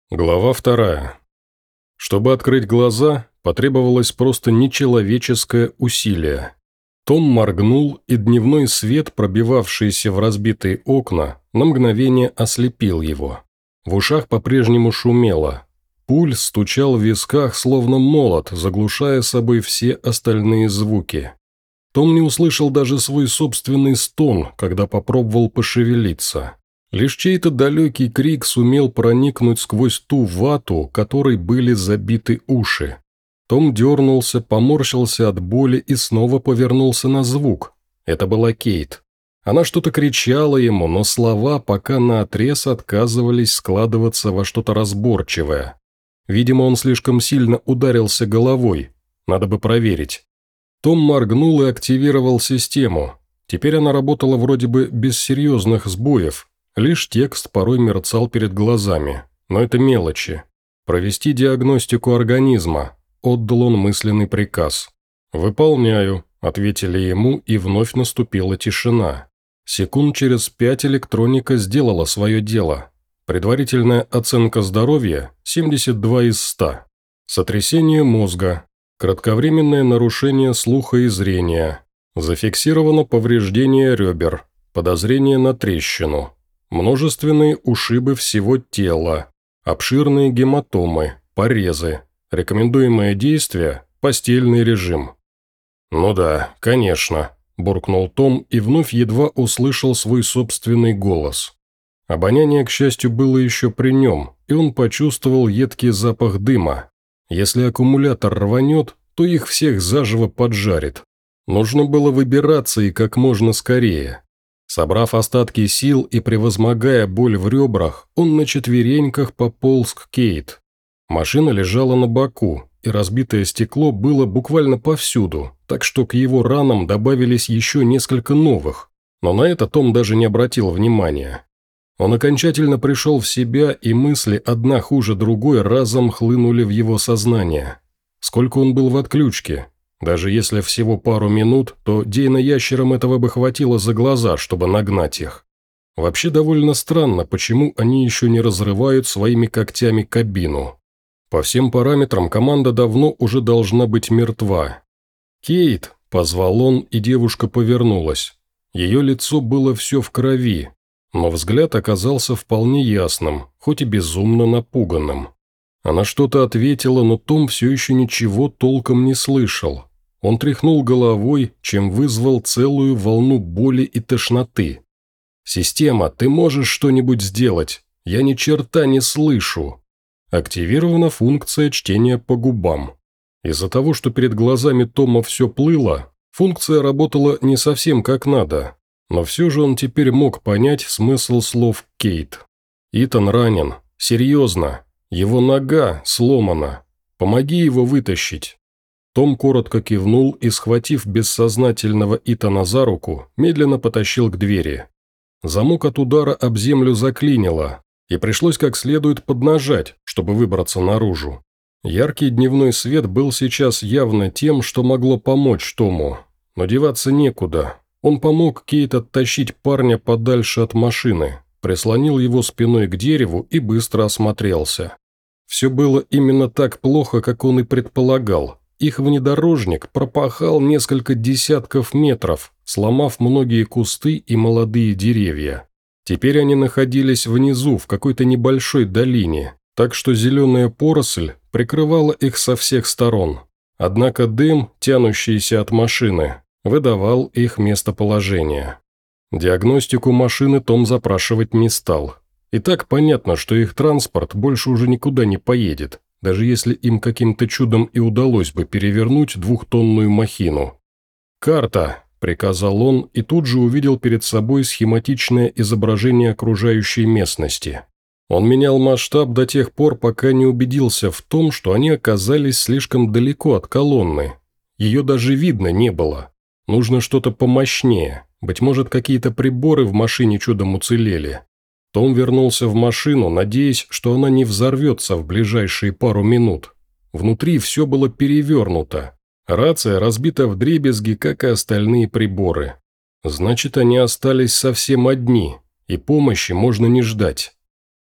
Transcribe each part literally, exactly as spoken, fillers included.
Глава вторая. Чтобы открыть глаза, потребовалось просто нечеловеческое усилие. Том моргнул, и дневной свет, пробивавшийся в разбитые окна, на мгновение ослепил его. В ушах по-прежнему шумело. Пульс стучал в висках, словно молот, заглушая собой все остальные звуки. Том не услышал даже свой собственный стон, когда попробовал пошевелиться. Лишь чей-то далекий крик сумел проникнуть сквозь ту вату, которой были забиты уши. Том дернулся, поморщился от боли и снова повернулся на звук. Это была Кейт. Она что-то кричала ему, но слова пока наотрез отказывались складываться во что-то разборчивое. Видимо, он слишком сильно ударился головой. Надо бы проверить. Том моргнул и активировал систему. Теперь она работала вроде бы без серьезных сбоев. Лишь текст порой мерцал перед глазами, но это мелочи. Провести диагностику организма, отдал он мысленный приказ. «Выполняю», – ответили ему, и вновь наступила тишина. Секунд через пять электроника сделала свое дело. Предварительная оценка здоровья – семьдесят два из ста. Сотрясение мозга, кратковременное нарушение слуха и зрения, зафиксировано повреждение ребер, подозрение на трещину. Множественные ушибы всего тела, обширные гематомы, порезы, рекомендуемое действие – постельный режим. «Ну да, конечно», – буркнул Том и вновь едва услышал свой собственный голос. Обоняние, к счастью, было еще при нем, и он почувствовал едкий запах дыма. Если аккумулятор рванет, то их всех заживо поджарит. Нужно было выбираться и как можно скорее. Собрав остатки сил и превозмогая боль в ребрах, он на четвереньках пополз к Кейт. Машина лежала на боку, и разбитое стекло было буквально повсюду, так что к его ранам добавились еще несколько новых, но на это Том даже не обратил внимания. Он окончательно пришел в себя, и мысли одна хуже другой разом хлынули в его сознание. Сколько он был в отключке? Даже если всего пару минут, то дейно-ящерам этого бы хватило за глаза, чтобы нагнать их. Вообще довольно странно, почему они еще не разрывают своими когтями кабину. По всем параметрам команда давно уже должна быть мертва. «Кейт!» – позвал он, и девушка повернулась. Ее лицо было все в крови, но взгляд оказался вполне ясным, хоть и безумно напуганным. Она что-то ответила, но Том все еще ничего толком не слышал. Он тряхнул головой, чем вызвал целую волну боли и тошноты. «Система, ты можешь что-нибудь сделать? Я ни черта не слышу». Активирована функция чтения по губам. Из-за того, что перед глазами Тома все плыло, функция работала не совсем как надо, но все же он теперь мог понять смысл слов Кейт. «Итан ранен. Серьезно. Его нога сломана. Помоги его вытащить». Том коротко кивнул и, схватив бессознательного Итана за руку, медленно потащил к двери. Замок от удара об землю заклинило, и пришлось как следует поднажать, чтобы выбраться наружу. Яркий дневной свет был сейчас явно тем, что могло помочь Тому, но деваться некуда. Он помог Кейт оттащить парня подальше от машины, прислонил его спиной к дереву и быстро осмотрелся. Все было именно так плохо, как он и предполагал. Их внедорожник пропахал несколько десятков метров, сломав многие кусты и молодые деревья. Теперь они находились внизу, в какой-то небольшой долине, так что зеленая поросль прикрывала их со всех сторон. Однако дым, тянущийся от машины, выдавал их местоположение. Диагностику машины Том запрашивать не стал. И так понятно, что их транспорт больше уже никуда не поедет, даже если им каким-то чудом и удалось бы перевернуть двухтонную махину. «Карта», – приказал он, и тут же увидел перед собой схематичное изображение окружающей местности. Он менял масштаб до тех пор, пока не убедился в том, что они оказались слишком далеко от колонны. Ее даже видно не было. Нужно что-то помощнее, быть может, какие-то приборы в машине чудом уцелели. Том вернулся в машину, надеясь, что она не взорвется в ближайшие пару минут. Внутри все было перевернуто. Рация разбита вдребезги, как и остальные приборы. Значит, они остались совсем одни, и помощи можно не ждать.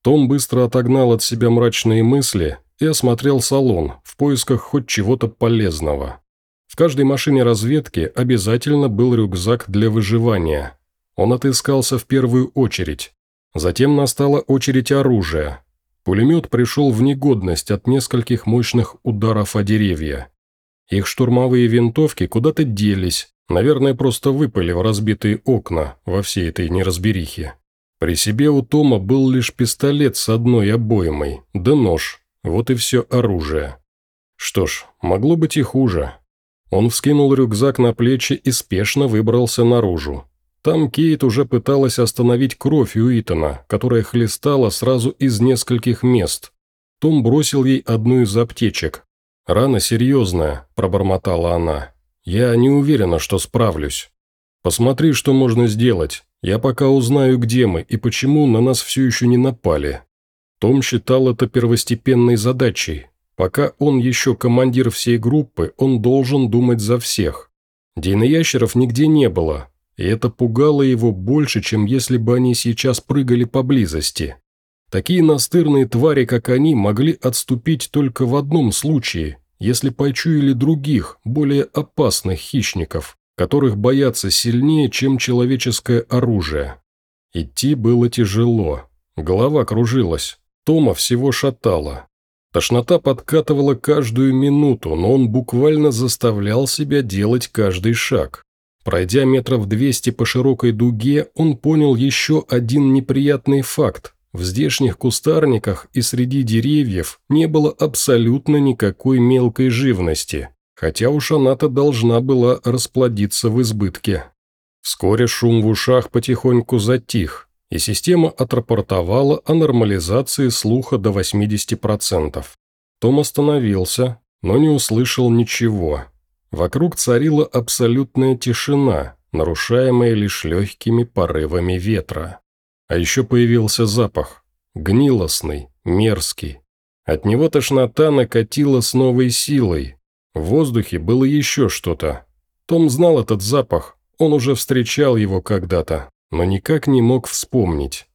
Том быстро отогнал от себя мрачные мысли и осмотрел салон в поисках хоть чего-то полезного. В каждой машине разведки обязательно был рюкзак для выживания. Он отыскался в первую очередь. Затем настала очередь оружия. Пулемет пришел в негодность от нескольких мощных ударов о деревья. Их штурмовые винтовки куда-то делись, наверное, просто выпали в разбитые окна во всей этой неразберихе. При себе у Тома был лишь пистолет с одной обоймой, да нож, вот и все оружие. Что ж, могло быть и хуже. Он вскинул рюкзак на плечи и спешно выбрался наружу. Там Кейт уже пыталась остановить кровь Уитона, которая хлестала сразу из нескольких мест. Том бросил ей одну из аптечек. «Рана серьезная», – пробормотала она. «Я не уверена, что справлюсь. Посмотри, что можно сделать. Я пока узнаю, где мы и почему на нас все еще не напали». Том считал это первостепенной задачей. Пока он еще командир всей группы, он должен думать за всех. Дейноящеров нигде не было, и это пугало его больше, чем если бы они сейчас прыгали поблизости. Такие настырные твари, как они, могли отступить только в одном случае, если почуяли других, более опасных хищников, которых боятся сильнее, чем человеческое оружие. Идти было тяжело. Голова кружилась. Тома всего шатало. Тошнота подкатывала каждую минуту, но он буквально заставлял себя делать каждый шаг. Пройдя метров двести по широкой дуге, он понял еще один неприятный факт. В здешних кустарниках и среди деревьев не было абсолютно никакой мелкой живности, хотя уж она-то должна была расплодиться в избытке. Вскоре шум в ушах потихоньку затих, и система отрапортовала о нормализации слуха до восьмидесяти процентов. Том остановился, но не услышал ничего. Вокруг царила абсолютная тишина, нарушаемая лишь легкими порывами ветра. А еще появился запах. Гнилостный, мерзкий. От него тошнота накатила с новой силой. В воздухе было еще что-то. Том знал этот запах, он уже встречал его когда-то, но никак не мог вспомнить.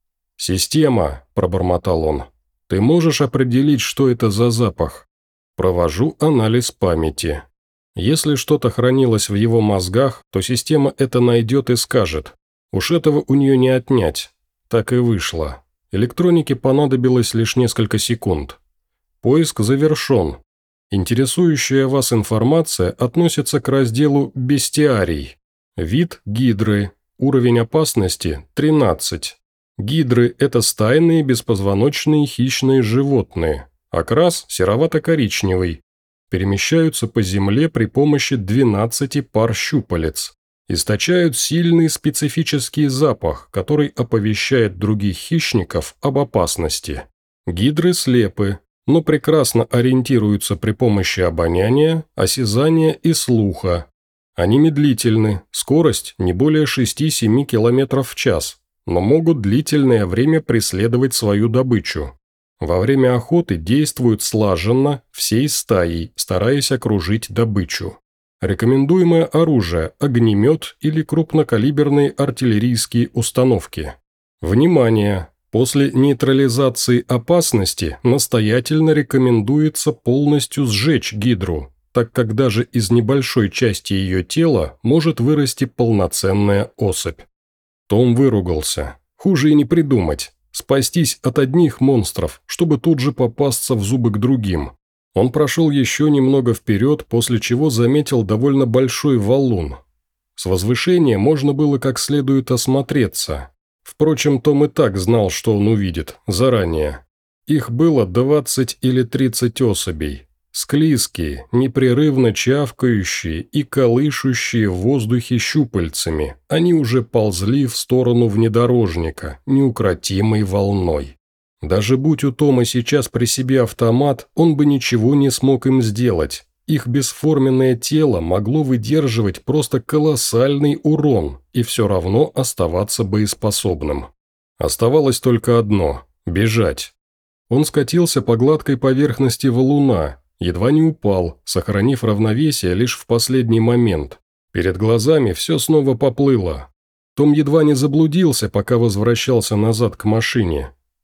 «Система», – пробормотал он, – «ты можешь определить, что это за запах?» Провожу анализ памяти. Если что-то хранилось в его мозгах, то система это найдет и скажет. Уж этого у нее не отнять. Так и вышло. Электронике понадобилось лишь несколько секунд. Поиск завершен. Интересующая вас информация относится к разделу «Бестиарий». Вид – гидры. Уровень опасности – тринадцать. Гидры – это стайные беспозвоночные хищные животные. Окрас – серовато-коричневый. Перемещаются по земле при помощи двенадцати пар щупалец. Источают сильный специфический запах, который оповещает других хищников об опасности. Гидры слепы, но прекрасно ориентируются при помощи обоняния, осязания и слуха. Они медлительны, скорость не более шести-семи километров в час, но могут длительное время преследовать свою добычу. Во время охоты действуют слаженно, всей стаей, стараясь окружить добычу. Рекомендуемое оружие – огнемет или крупнокалиберные артиллерийские установки. Внимание! После нейтрализации опасности настоятельно рекомендуется полностью сжечь гидру, так как даже из небольшой части ее тела может вырасти полноценная особь. Том выругался. Хуже и не придумать. Спастись от одних монстров, чтобы тут же попасться в зубы к другим. Он прошел еще немного вперед, после чего заметил довольно большой валун. С возвышения можно было как следует осмотреться. Впрочем, Том и так знал, что он увидит, заранее. Их было двадцать или тридцать особей. Склизкие, непрерывно чавкающие и колышущие в воздухе щупальцами, они уже ползли в сторону внедорожника, неукротимой волной. Даже будь у Тома сейчас при себе автомат, он бы ничего не смог им сделать. Их бесформенное тело могло выдерживать просто колоссальный урон и все равно оставаться боеспособным. Оставалось только одно – бежать. Он скатился по гладкой поверхности валуна, едва не упал, сохранив равновесие лишь в последний момент. Перед глазами все снова поплыло. Том едва не заблудился, пока возвращался назад к машине.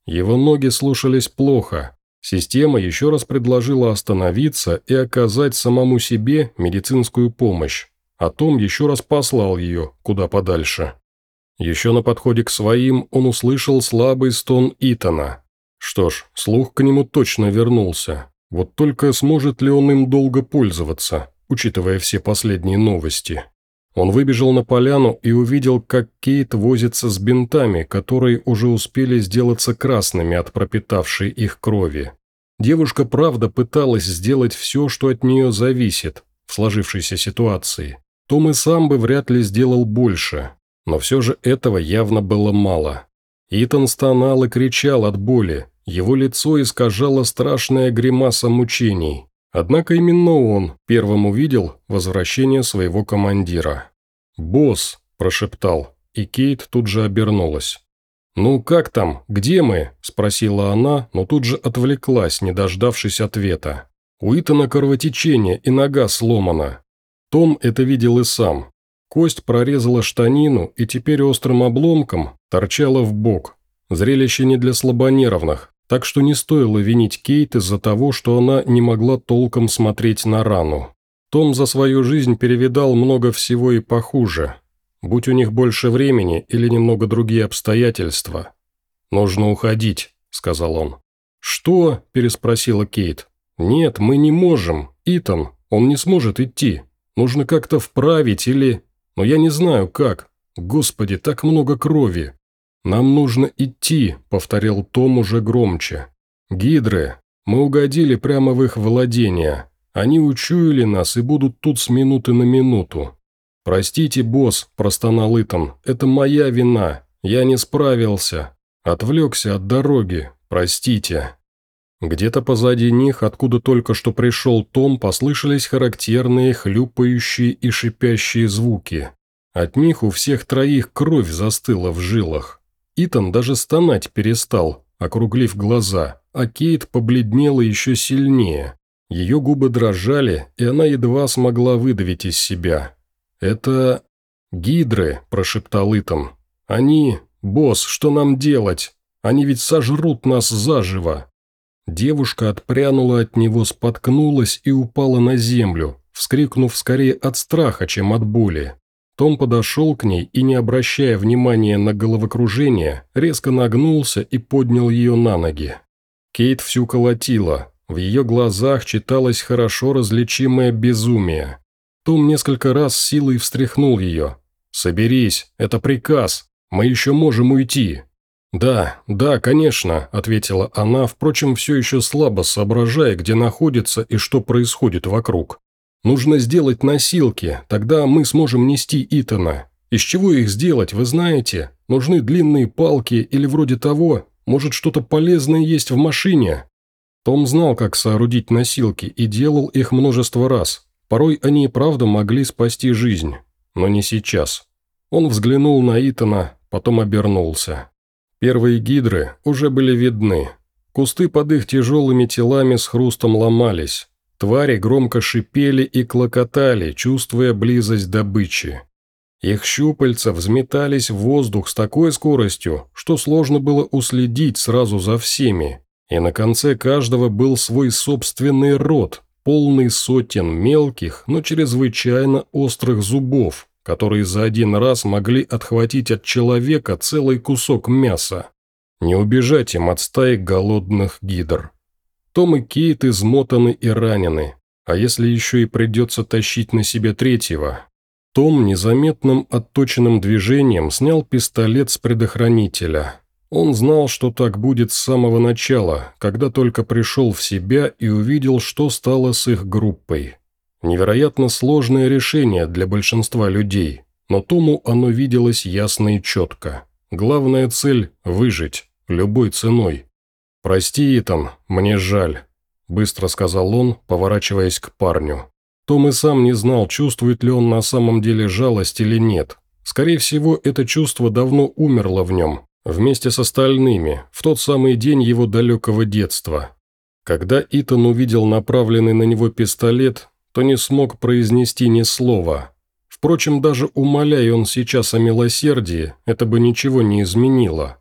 Его ноги слушались плохо. Система еще раз предложила остановиться и оказать самому себе медицинскую помощь, а Том еще раз послал ее куда подальше. Еще на подходе к своим он услышал слабый стон Итана. Что ж, слух к нему точно вернулся. Вот только сможет ли он им долго пользоваться, учитывая все последние новости? Он выбежал на поляну и увидел, как Кейт возится с бинтами, которые уже успели сделаться красными от пропитавшей их крови. Девушка правда пыталась сделать все, что от нее зависит в сложившейся ситуации. Том и сам бы вряд ли сделал больше, но все же этого явно было мало. Итан стонал и кричал от боли, его лицо искажало страшная гримаса мучений. Однако именно он первым увидел возвращение своего командира. «Босс», – прошептал, и Кейт тут же обернулась. «Ну как там? Где мы?» – спросила она, но тут же отвлеклась, не дождавшись ответа. У Итана кровотечение и нога сломана. Том это видел и сам. Кость прорезала штанину и теперь острым обломком торчала в бок. Зрелище не для слабонервных, так что не стоило винить Кейт из-за того, что она не могла толком смотреть на рану. Том за свою жизнь перевидал много всего и похуже. Будь у них больше времени или немного другие обстоятельства. «Нужно уходить», – сказал он. «Что?» – переспросила Кейт. «Нет, мы не можем. Итан, он не сможет идти. Нужно как-то вправить или... Но я не знаю, как. Господи, так много крови». «Нам нужно идти», – повторил Том уже громче. «Гидры, мы угодили прямо в их владения. Они учуяли нас и будут тут с минуты на минуту». «Простите, босс», – простонал Итан, – «это моя вина. Я не справился. Отвлекся от дороги. Простите». Где-то позади них, откуда только что пришел Том, послышались характерные хлюпающие и шипящие звуки. От них у всех троих кровь застыла в жилах. Итан даже стонать перестал, округлив глаза, а Кейт побледнела еще сильнее. Ее губы дрожали, и она едва смогла выдавить из себя. «Это... гидры», – прошептал Итан. «Они... босс, что нам делать? Они ведь сожрут нас заживо». Девушка отпрянула от него, споткнулась и упала на землю, вскрикнув скорее от страха, чем от боли. Том подошел к ней и, не обращая внимания на головокружение, резко нагнулся и поднял ее на ноги. Кейт всю колотила, в ее глазах читалось хорошо различимое безумие. Том несколько раз силой встряхнул ее. «Соберись, это приказ, мы еще можем уйти». «Да, да, конечно», – ответила она, впрочем, все еще слабо соображая, где находится и что происходит вокруг. «Нужно сделать носилки, тогда мы сможем нести Итана. Из чего их сделать, вы знаете? Нужны длинные палки или вроде того, может, что-то полезное есть в машине?» Том знал, как соорудить носилки, и делал их множество раз. Порой они и правда могли спасти жизнь, но не сейчас. Он взглянул на Итана, потом обернулся. Первые гидры уже были видны. Кусты под их тяжелыми телами с хрустом ломались. Твари громко шипели и клокотали, чувствуя близость добычи. Их щупальца взметались в воздух с такой скоростью, что сложно было уследить сразу за всеми. И на конце каждого был свой собственный рот, полный сотен мелких, но чрезвычайно острых зубов, которые за один раз могли отхватить от человека целый кусок мяса. Не убежать им от стаи голодных гидр. Том и Кейт измотаны и ранены, а если еще и придется тащить на себе третьего? Том незаметным отточенным движением снял пистолет с предохранителя. Он знал, что так будет с самого начала, когда только пришел в себя и увидел, что стало с их группой. Невероятно сложное решение для большинства людей, но Тому оно виделось ясно и четко. Главная цель – выжить, любой ценой. «Прости, Итан, мне жаль», – быстро сказал он, поворачиваясь к парню. Том и сам не знал, чувствует ли он на самом деле жалость или нет. Скорее всего, это чувство давно умерло в нем, вместе с остальными, в тот самый день его далекого детства. Когда Итан увидел направленный на него пистолет, то не смог произнести ни слова. Впрочем, даже умоляя он сейчас о милосердии, это бы ничего не изменило.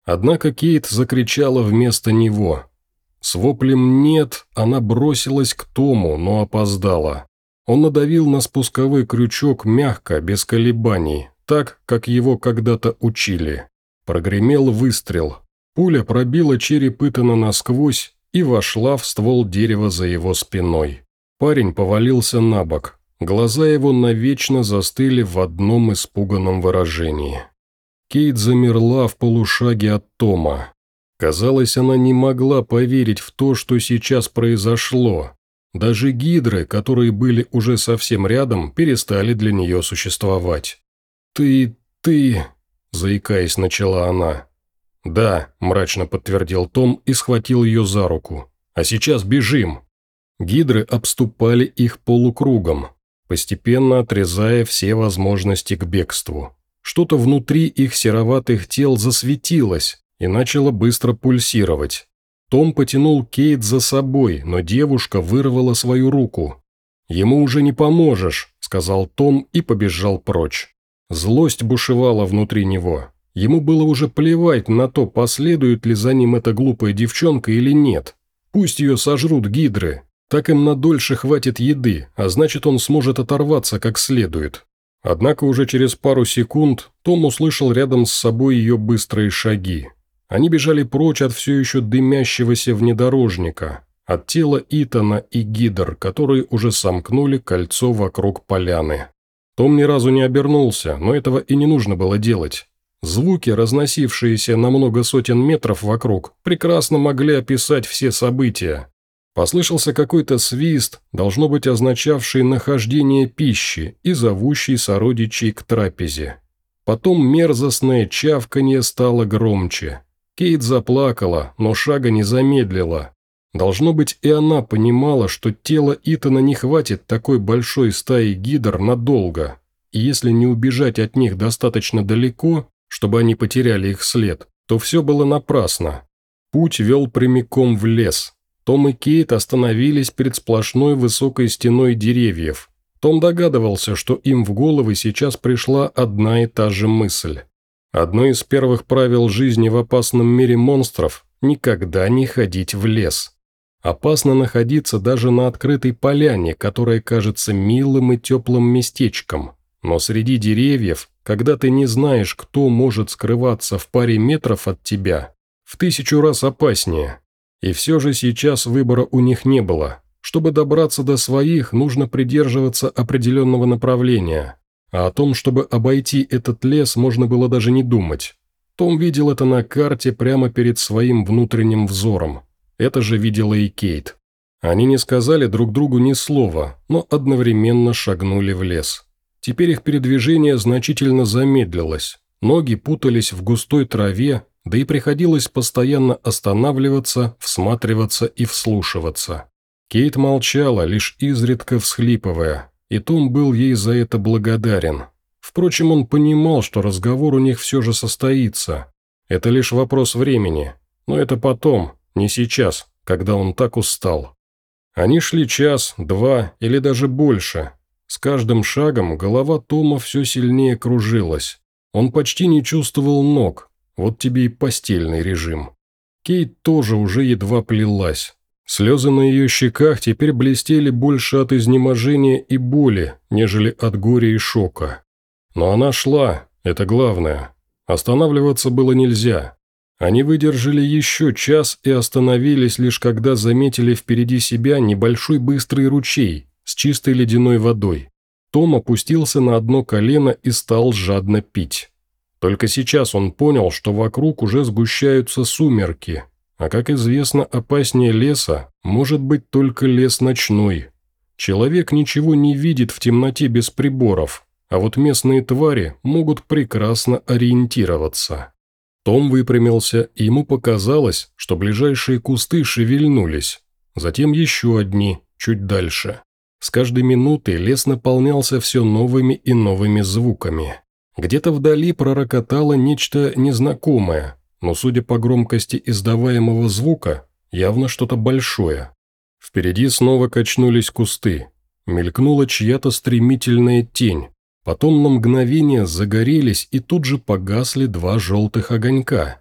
Однако Кейт закричала вместо него. С воплем «нет» она бросилась к Тому, но опоздала. Он надавил на спусковой крючок мягко, без колебаний, так, как его когда-то учили. Прогремел выстрел. Пуля пробила череп Итана насквозь и вошла в ствол дерева за его спиной. Парень повалился на бок. Глаза его навечно застыли в одном испуганном выражении. Кейт замерла в полушаге от Тома. Казалось, она не могла поверить в то, что сейчас произошло. Даже гидры, которые были уже совсем рядом, перестали для нее существовать. «Ты... ты...» – заикаясь, начала она. «Да», – мрачно подтвердил Том и схватил ее за руку. «А сейчас бежим!» Гидры обступали их полукругом, постепенно отрезая все возможности к бегству. Что-то внутри их сероватых тел засветилось и начало быстро пульсировать. Том потянул Кейт за собой, но девушка вырвала свою руку. «Ему уже не поможешь», – сказал Том и побежал прочь. Злость бушевала внутри него. Ему было уже плевать на то, последует ли за ним эта глупая девчонка или нет. Пусть ее сожрут гидры. Так им надольше хватит еды, а значит, он сможет оторваться как следует. Однако уже через пару секунд Том услышал рядом с собой ее быстрые шаги. Они бежали прочь от все еще дымящегося внедорожника, от тела Итана и гидр, которые уже сомкнули кольцо вокруг поляны. Том ни разу не обернулся, но этого и не нужно было делать. Звуки, разносившиеся на много сотен метров вокруг, прекрасно могли описать все события. Послышался какой-то свист, должно быть означавший нахождение пищи и зовущий сородичей к трапезе. Потом мерзостное чавканье стало громче. Кейт заплакала, но шага не замедлила. Должно быть, и она понимала, что тело Итана не хватит такой большой стаи гидр надолго, и если не убежать от них достаточно далеко, чтобы они потеряли их след, то все было напрасно. Путь вел прямиком в лес. Том и Кейт остановились перед сплошной высокой стеной деревьев. Том догадывался, что им в головы сейчас пришла одна и та же мысль. Одно из первых правил жизни в опасном мире монстров – никогда не ходить в лес. Опасно находиться даже на открытой поляне, которая кажется милым и теплым местечком. Но среди деревьев, когда ты не знаешь, кто может скрываться в паре метров от тебя, в тысячу раз опаснее. И все же сейчас выбора у них не было. Чтобы добраться до своих, нужно придерживаться определенного направления. А о том, чтобы обойти этот лес, можно было даже не думать. Том видел это на карте прямо перед своим внутренним взором. Это же видела и Кейт. Они не сказали друг другу ни слова, но одновременно шагнули в лес. Теперь их передвижение значительно замедлилось. Ноги путались в густой траве, да и приходилось постоянно останавливаться, всматриваться и вслушиваться. Кейт молчала, лишь изредка всхлипывая, и Том был ей за это благодарен. Впрочем, он понимал, что разговор у них все же состоится. Это лишь вопрос времени, но это потом, не сейчас, когда он так устал. Они шли час, два или даже больше. С каждым шагом голова Тома все сильнее кружилась. Он почти не чувствовал ног. Вот тебе и постельный режим. Кейт тоже уже едва плелась. Слезы на ее щеках теперь блестели больше от изнеможения и боли, нежели от горя и шока. Но она шла, это главное. Останавливаться было нельзя. Они выдержали еще час и остановились, лишь когда заметили впереди себя небольшой быстрый ручей с чистой ледяной водой. Том опустился на одно колено и стал жадно пить. Только сейчас он понял, что вокруг уже сгущаются сумерки, а, как известно, опаснее леса может быть только лес ночной. Человек ничего не видит в темноте без приборов, а вот местные твари могут прекрасно ориентироваться. Том выпрямился, и ему показалось, что ближайшие кусты шевельнулись, затем еще одни, чуть дальше. С каждой минутой лес наполнялся все новыми и новыми звуками. Где-то вдали пророкотало нечто незнакомое, но, судя по громкости издаваемого звука, явно что-то большое. Впереди снова качнулись кусты. Мелькнула чья-то стремительная тень. Потом на мгновение загорелись и тут же погасли два желтых огонька.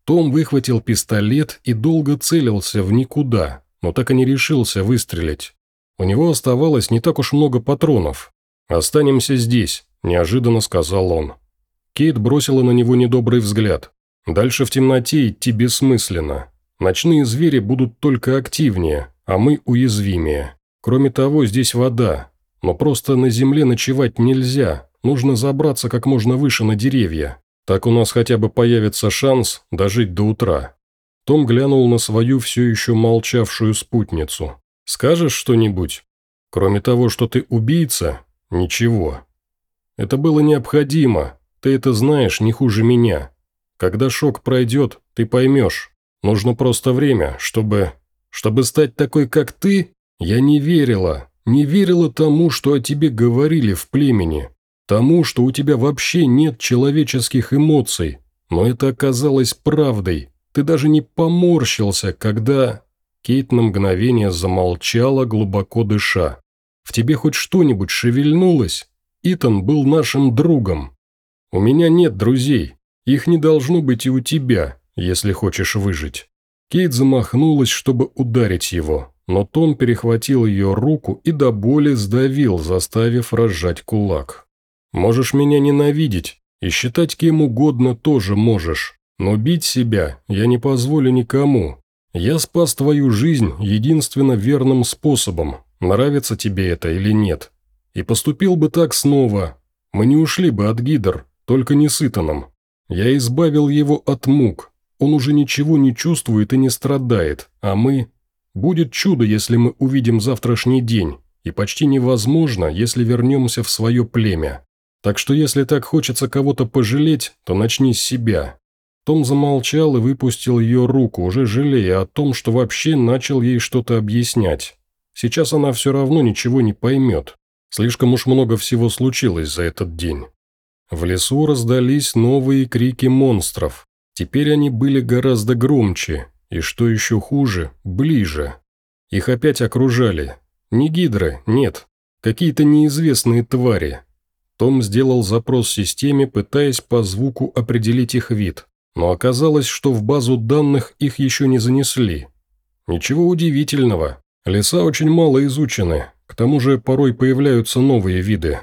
Том выхватил пистолет и долго целился в никуда, но так и не решился выстрелить. У него оставалось не так уж много патронов. «Останемся здесь», – неожиданно сказал он. Кейт бросила на него недобрый взгляд. «Дальше в темноте идти бессмысленно. Ночные звери будут только активнее, а мы уязвимее. Кроме того, здесь вода. Но просто на земле ночевать нельзя, нужно забраться как можно выше на деревья. Так у нас хотя бы появится шанс дожить до утра». Том глянул на свою все еще молчавшую спутницу. «Скажешь что-нибудь? Кроме того, что ты убийца? Ничего. Это было необходимо, ты это знаешь не хуже меня. Когда шок пройдет, ты поймешь. Нужно просто время, чтобы... Чтобы стать такой, как ты? Я не верила, не верила тому, что о тебе говорили в племени. Тому, что у тебя вообще нет человеческих эмоций. Но это оказалось правдой. Ты даже не поморщился, когда...» Кейт на мгновение замолчала, глубоко дыша. «В тебе хоть что-нибудь шевельнулось? Итан был нашим другом. У меня нет друзей. Их не должно быть и у тебя, если хочешь выжить». Кейт замахнулась, чтобы ударить его, но Том перехватил ее руку и до боли сдавил, заставив разжать кулак. «Можешь меня ненавидеть, и считать кем угодно тоже можешь, но бить себя я не позволю никому. Я спас твою жизнь единственно верным способом, нравится тебе это или нет. И поступил бы так снова. Мы не ушли бы от Гидр, только не с Итаном. Я избавил его от мук. Он уже ничего не чувствует и не страдает, а мы... Будет чудо, если мы увидим завтрашний день, и почти невозможно, если вернемся в свое племя. Так что если так хочется кого-то пожалеть, то начни с себя». Том замолчал и выпустил ее руку, уже жалея о том, что вообще начал ей что-то объяснять. Сейчас она все равно ничего не поймет. Слишком уж много всего случилось за этот день. В лесу раздались новые крики монстров. Теперь они были гораздо громче, и, что еще хуже, ближе. Их опять окружали. Не гидры, нет, какие-то неизвестные твари. Том сделал запрос системе, пытаясь по звуку определить их вид. Но оказалось, что в базу данных их еще не занесли. Ничего удивительного. Леса очень мало изучены, к тому же порой появляются новые виды.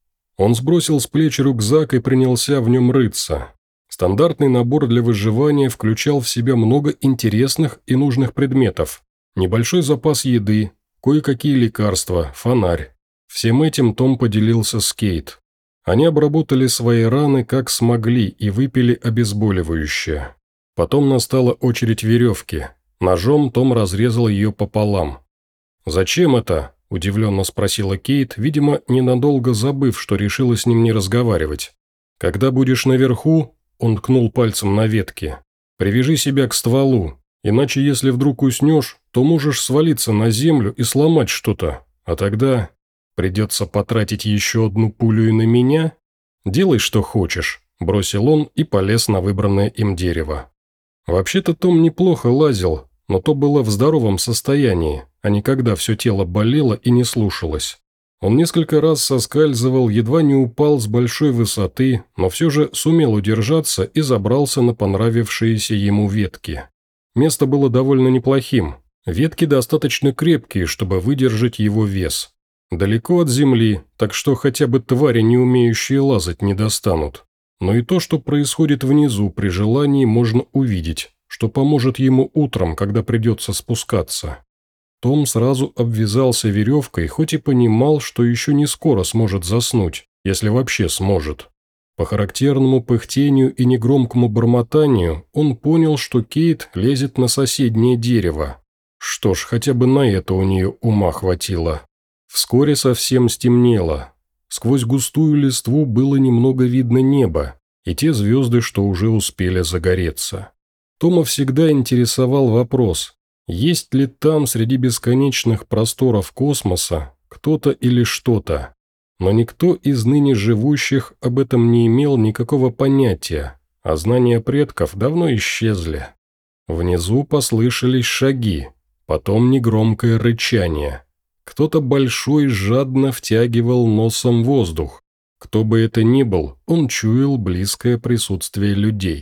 Он сбросил с плеч рюкзак и принялся в нем рыться. Стандартный набор для выживания включал в себя много интересных и нужных предметов. Небольшой запас еды, кое-какие лекарства, фонарь. Всем этим Том поделился с Кейт. Они обработали свои раны как смогли и выпили обезболивающее. Потом настала очередь веревки. Ножом Том разрезал ее пополам. «Зачем это?» – удивленно спросила Кейт, видимо, ненадолго забыв, что решила с ним не разговаривать. «Когда будешь наверху», – он ткнул пальцем на ветки, – «привяжи себя к стволу, иначе если вдруг уснешь, то можешь свалиться на землю и сломать что-то, а тогда...» «Придется потратить еще одну пулю и на меня? Делай, что хочешь», – бросил он и полез на выбранное им дерево. Вообще-то Том неплохо лазил, но то было в здоровом состоянии, а не когда все тело болело и не слушалось. Он несколько раз соскальзывал, едва не упал с большой высоты, но все же сумел удержаться и забрался на понравившиеся ему ветки. Место было довольно неплохим, ветки достаточно крепкие, чтобы выдержать его вес. Далеко от земли, так что хотя бы твари, не умеющие лазать, не достанут. Но и то, что происходит внизу, при желании можно увидеть, что поможет ему утром, когда придется спускаться. Том сразу обвязался веревкой, хоть и понимал, что еще не скоро сможет заснуть, если вообще сможет. По характерному пыхтению и негромкому бормотанию он понял, что Кейт лезет на соседнее дерево. Что ж, хотя бы на это у нее ума хватило. Вскоре совсем стемнело. Сквозь густую листву было немного видно небо и те звезды, что уже успели загореться. Тома всегда интересовал вопрос, есть ли там среди бесконечных просторов космоса кто-то или что-то. Но никто из ныне живущих об этом не имел никакого понятия, а знания предков давно исчезли. Внизу послышались шаги, потом негромкое рычание. Кто-то большой жадно втягивал носом воздух. Кто бы это ни был, он чуял близкое присутствие людей.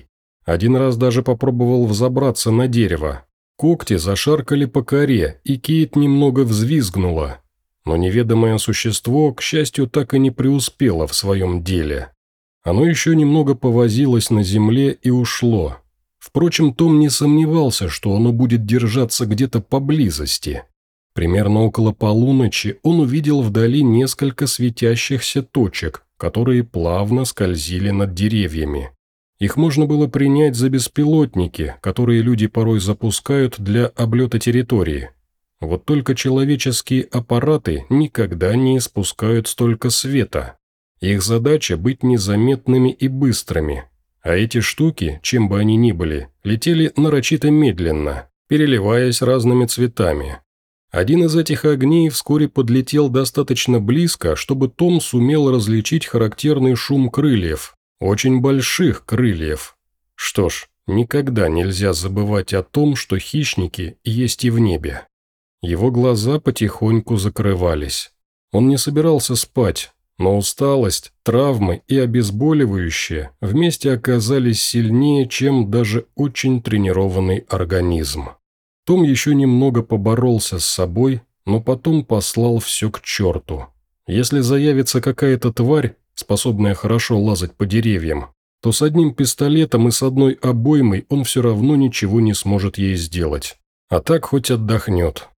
Один раз даже попробовал взобраться на дерево. Когти зашаркали по коре, и Кейт немного взвизгнула. Но неведомое существо, к счастью, так и не преуспело в своем деле. Оно еще немного повозилось на земле и ушло. Впрочем, Том не сомневался, что оно будет держаться где-то поблизости. Примерно около полуночи он увидел вдали несколько светящихся точек, которые плавно скользили над деревьями. Их можно было принять за беспилотники, которые люди порой запускают для облета территории. Вот только человеческие аппараты никогда не испускают столько света. Их задача – быть незаметными и быстрыми. А эти штуки, чем бы они ни были, летели нарочито медленно, переливаясь разными цветами. Один из этих огней вскоре подлетел достаточно близко, чтобы Том сумел различить характерный шум крыльев. Очень больших крыльев. Что ж, никогда нельзя забывать о том, что хищники есть и в небе. Его глаза потихоньку закрывались. Он не собирался спать, но усталость, травмы и обезболивающие вместе оказались сильнее, чем даже очень тренированный организм. Том еще немного поборолся с собой, но потом послал все к черту. Если заявится какая-то тварь, способная хорошо лазать по деревьям, то с одним пистолетом и с одной обоймой он все равно ничего не сможет ей сделать. А так хоть отдохнет.